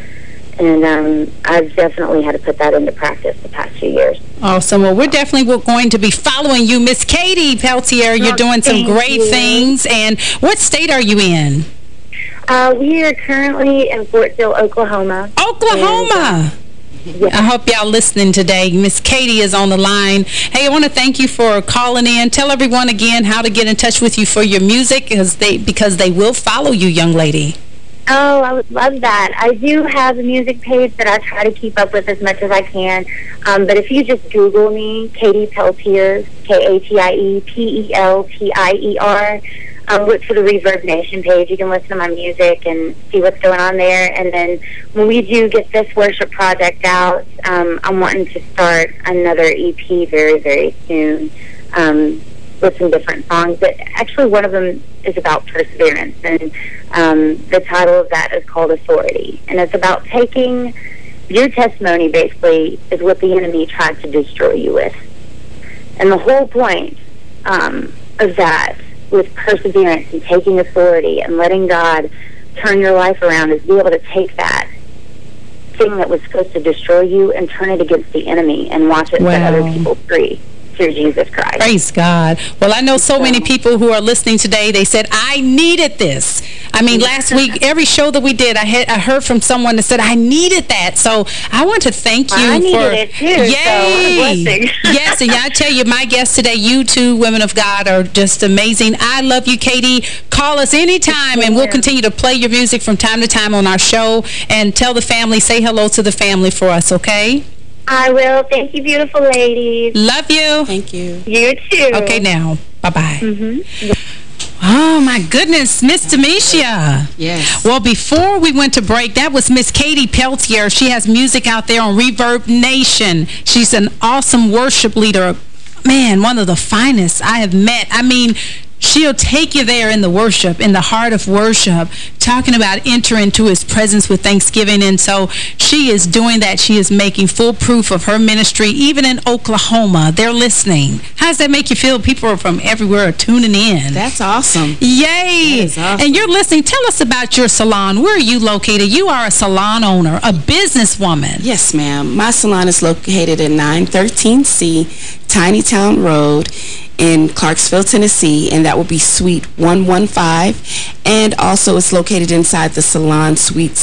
And um, I've definitely had to put that into practice the past few years. Awesome. Well, we're definitely going to be following you, Miss Katie Peltier. You're oh, doing some great you. things. And what state are you in? Uh, we are currently in Fort Sill, Oklahoma. Oklahoma! And, uh, I hope y'all listening today. Miss Katie is on the line. Hey, I want to thank you for calling in. Tell everyone again how to get in touch with you for your music, because they, because they will follow you, young lady. Oh, I would love that. I do have a music page that I try to keep up with as much as I can. Um, but if you just Google me, Katie Peltier, K A T I E P E L T I E R, um, look for the Reverb Nation page. You can listen to my music and see what's going on there. And then when we do get this worship project out, um, I'm wanting to start another E P very, very soon. Um, with some different songs, but actually one of them is about perseverance, and um, the title of that is called Authority, and it's about taking your testimony, basically, is what the enemy tried to destroy you with. And the whole point um, of that, with perseverance and taking authority and letting God turn your life around, is be able to take that thing that was supposed to destroy you and turn it against the enemy and watch it wow. set other people free. Through Jesus Christ. Praise God. Well, I know so many people who are listening today, they said, I needed this. I mean, last week, every show that we did, I had I heard from someone that said, I needed that. So I want to thank you I for... needed it too, Yay! So Yes, and I tell you, my guests today, you two women of God, are just amazing. I love you, Katie. Call us anytime, and we'll continue to play your music from time to time on our show. And tell the family, say hello to the family for us, okay? I will. Thank you, beautiful ladies. Love you. Thank you. You too. Okay, now. Bye-bye. Mm-hmm. Oh, my goodness. Miss Demisha. Yes. Well, before we went to break, that was Miss Katie Peltier. She has music out there on Reverb Nation. She's an awesome worship leader. Man, one of the finest I have met. I mean... She'll take you there in the worship, in the heart of worship, talking about entering into his presence with thanksgiving. And so she is doing that. She is making full proof of her ministry, even in Oklahoma. They're listening. How does that make you feel? People from everywhere are tuning in. That's awesome. Yay. That is awesome. And you're listening. Tell us about your salon. Where are you located? You are a salon owner, a businesswoman. Yes, ma'am. My salon is located at nine thirteen C Tiny Town Road in Clarksville, Tennessee, and that will be Suite one one five. And also it's located inside the Salon Suites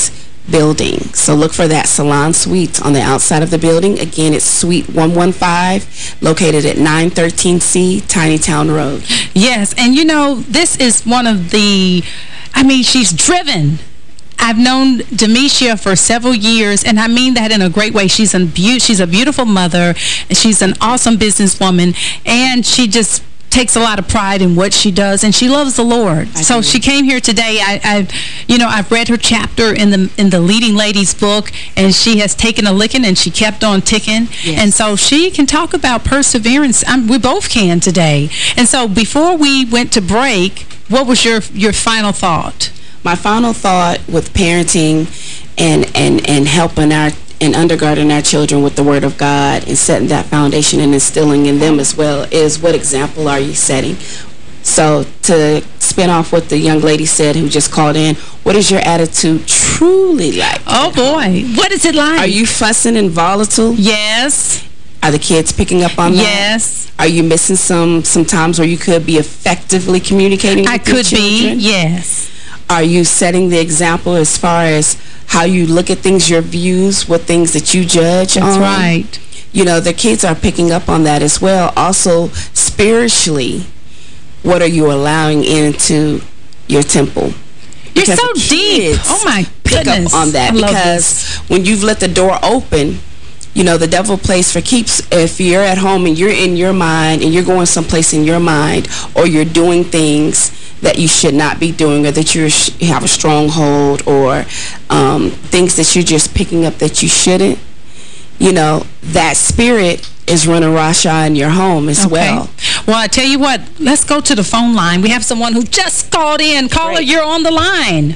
building. So look for that Salon Suites on the outside of the building. Again, it's Suite one one five, located at nine thirteen C, Tiny Town Road. Yes, and you know, this is one of the, I mean, she's driven. I've known Demetia for several years, and I mean that in a great way. She's a, be she's a beautiful mother, and she's an awesome businesswoman, and she just takes a lot of pride in what she does, and she loves the Lord. I so do. She came here today. I, I, you know, I've read her chapter in the in the Leading Ladies book, and she has taken a licking, and she kept on ticking. Yes. And so she can talk about perseverance. I'm, we both can today. And so before we went to break, what was your your final thought? My final thought with parenting and and and helping our and undergirding our children with the Word of God and setting that foundation and instilling in them as well is, what example are you setting? So to spin off what the young lady said who just called in, what is your attitude truly like? Oh, boy. What is it like? Are you fussing and volatile? Yes. Are the kids picking up on that? Yes. Are you missing some, some times where you could be effectively communicating with I your children? I could be, yes. Are you setting the example as far as how you look at things, your views, what things that you judge That's on? right. You know, the kids are picking up on that as well. Also, spiritually, what are you allowing into your temple? You're because so deep. Oh, my pick goodness. up on that I because this. when you've let the door open, you know, the devil plays for keeps. If you're at home and you're in your mind and you're going someplace in your mind, or you're doing things that you should not be doing, or that you have a stronghold, or um, things that you're just picking up that you shouldn't, you know, that spirit is running Rasha in your home as okay. well. Well, I tell you what, let's go to the phone line. We have someone who just called in. Caller, Great. You're on the line.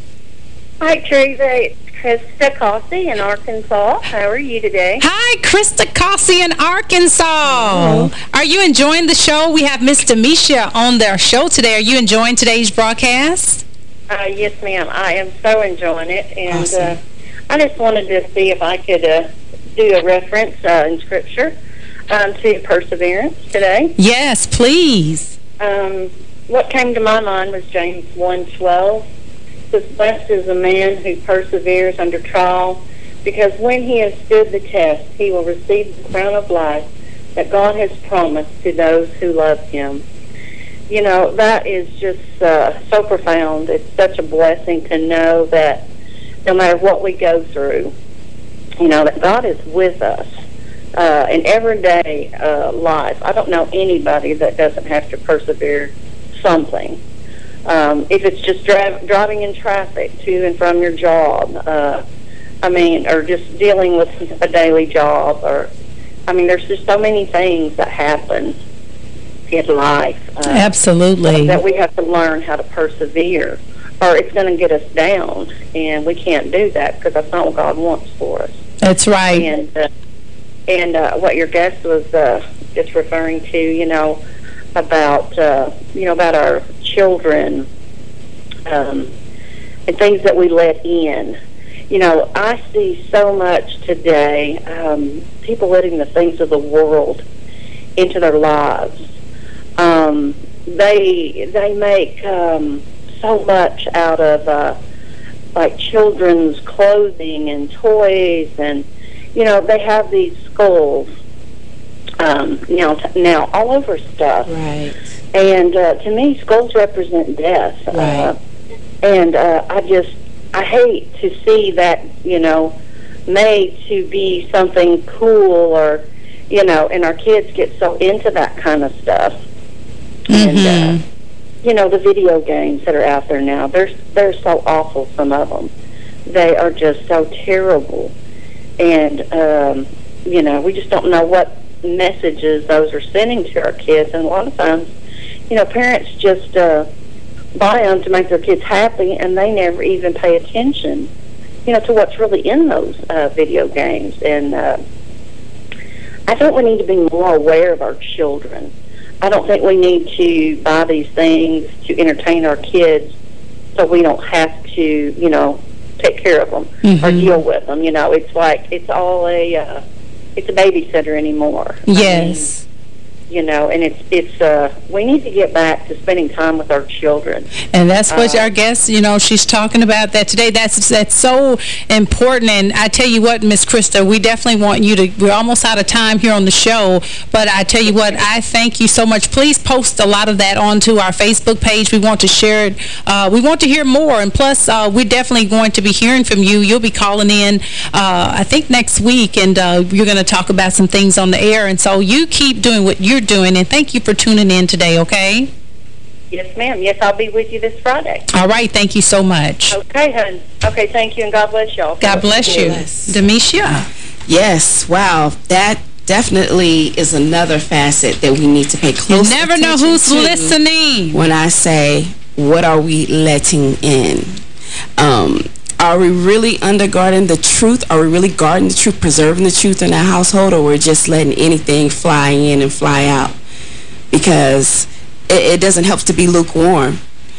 Hi, Teresa. It's Krista Cossey in Arkansas. How are you today? Hi, Krista Cossey in Arkansas. Oh. Are you enjoying the show? We have Miss Demetia on their show today. Are you enjoying today's broadcast? Uh, yes, ma'am. I am so enjoying it. And awesome. uh, I just wanted to see if I could uh, do a reference uh, in Scripture um, to perseverance today. Yes, please. Um, what came to my mind was James one twelve. It says, blessed is the man who perseveres under trial, because when he has stood the test, he will receive the crown of life that God has promised to those who love him. You know, that is just uh, so profound. It's such a blessing to know that no matter what we go through, you know, that God is with us uh, in everyday uh, life. I don't know anybody that doesn't have to persevere something. Um, if it's just dri driving in traffic to and from your job, uh, I mean, or just dealing with a daily job, or, I mean, there's just so many things that happen in life. Uh, Absolutely. That we have to learn how to persevere, or it's going to get us down, and we can't do that because that's not what God wants for us. That's right. And, uh, and uh, what your guest was uh, just referring to, you know, about, uh, you know, about our children um, and things that we let in. You know, I see so much today, um, people letting the things of the world into their lives. Um, they they make um, so much out of uh, like children's clothing and toys, and you know they have these skulls um, now now all over stuff. Right. And uh, to me, skulls represent death. Right. Uh, and uh, I just I hate to see that, you know, made to be something cool, or you know, and our kids get so into that kind of stuff. Mm-hmm. And, uh, you know, the video games that are out there now, they're, they're so awful, some of them. They are just so terrible. And, um, you know, we just don't know what messages those are sending to our kids. And a lot of times, you know, parents just uh, buy them to make their kids happy, and they never even pay attention, you know, to what's really in those uh, video games. And uh, I think we need to be more aware of our children. I don't think we need to buy these things to entertain our kids so we don't have to, you know, take care of them mm-hmm. or deal with them. You know, it's like it's all a, uh, it's a babysitter anymore. Yes. I you know, and it's, it's uh, we need to get back to spending time with our children. And that's what uh, our guest, you know, she's talking about that today. That's that's so important. And I tell you what, Miss Krista, we definitely want you to, we're almost out of time here on the show, but I tell you what, I thank you so much. Please post a lot of that onto our Facebook page. We want to share it. Uh, we want to hear more. And plus, uh, we're definitely going to be hearing from you. You'll be calling in, uh, I think, next week, and uh, you're going to talk about some things on the air. And so you keep doing what you're doing, and thank you for tuning in today, okay? Yes, ma'am. Yes, I'll be with you this Friday. All right. Thank you so much. Okay, hon. Okay, thank you, and God bless y'all. God bless you. Demisha. Yes, wow. That definitely is another facet that we need to pay close attention to. You never know who's listening. When I say, what are we letting in? Um... Are we really underguarding the truth? Are we really guarding the truth, preserving the truth in our household, or we're just letting anything fly in and fly out? Because it, it doesn't help to be lukewarm.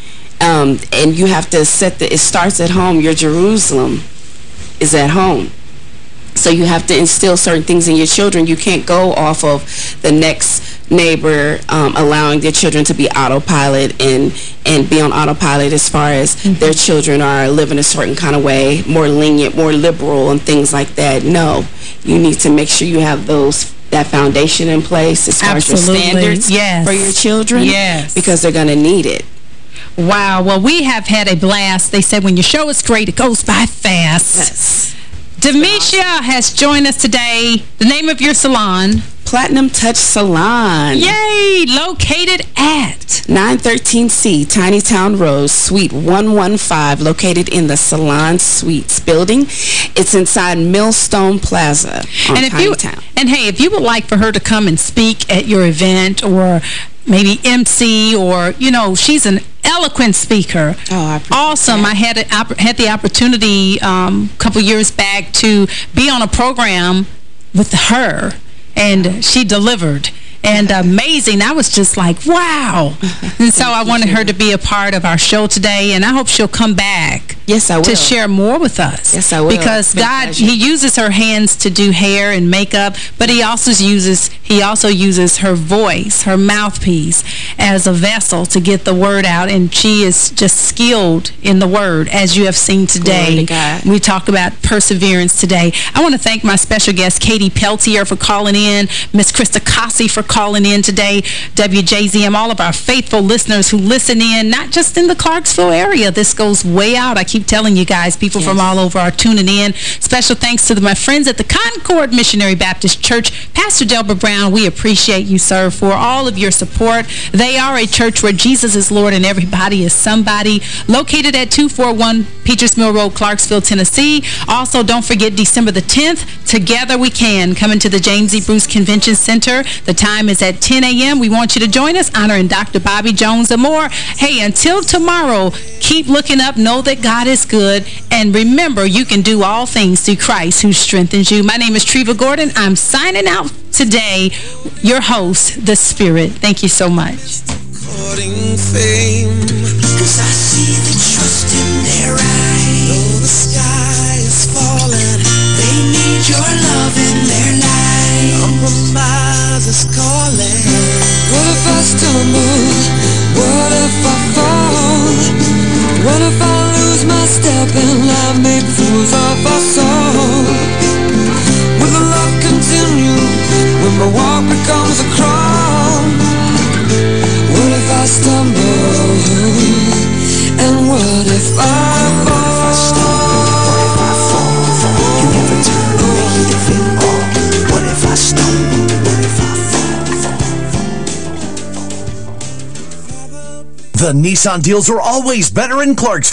Um, and you have to set the, it starts at home. Your Jerusalem is at home. So you have to instill certain things in your children. You can't go off of the next neighbor um, allowing their children to be autopilot and and be on autopilot as far as mm-hmm. their children are living a certain kind of way, more lenient, more liberal, and things like that. No, you need to make sure you have those that foundation in place as far Absolutely. as your standards yes. for your children. Yes. Because they're going to need it. Wow. Well, we have had a blast. They said when your show is great, it goes by fast. Yes. Demisha has joined us today. The name of your salon? Platinum Touch Salon. Yay! Located at? nine thirteen C, Tiny Town Road, Suite one one five, located in the Salon Suites building. It's inside Millstone Plaza on and if Tiny you, Town. And hey, if you would like for her to come and speak at your event, or maybe M C, or, you know, she's an eloquent speaker. Oh, I appreciate Awesome. that. I had a, had the opportunity um, a couple years back to be on a program with her, and she delivered. And amazing. I was just like, wow. And so I wanted her to be a part of our show today, and I hope she'll come back. Yes, I will. To share more with us. Yes, I will. Because God, He uses her hands to do hair and makeup, but He also uses He also uses her voice, her mouthpiece, as a vessel to get the word out, and she is just skilled in the word, as you have seen today. We talk about perseverance today. I want to thank my special guest, Katie Peltier, for calling in, Miss Krista Cossie for calling in today, W J Z M, all of our faithful listeners who listen in, not just in the Clarksville area. This goes way out. I keep telling you guys, people yes. from all over are tuning in. Special thanks to the, my friends at the Concord Missionary Baptist Church. Pastor Delbert Brown, we appreciate you, sir, for all of your support. They are a church where Jesus is Lord and everybody is somebody. Located at two forty-one Peters Mill Road, Clarksville, Tennessee. Also, don't forget December the tenth, Together We Can, coming to the James E. Bruce Convention Center. The time is at ten A M We want you to join us, honoring Doctor Bobby Jones and more. Hey, until tomorrow, keep looking up, know that God is good, and remember, you can do all things through Christ who strengthens you. My name is Treva Gordon. I'm signing out today, your host, The Spirit. Thank you so much. Fame, 'cause I see the trust in their eyes. Though the sky is falling, they need your love in their life. Compromise is calling. What if I stumble? What if I fall? What if I lose my step and I make fools of us all? Will the love continue when my walk becomes a crawl? What if I stumble? And what if I fall? What if I fall? You never turn away, you give it all. What if I stumble? What if I fall? The Nissan deals are always better in Clarksville.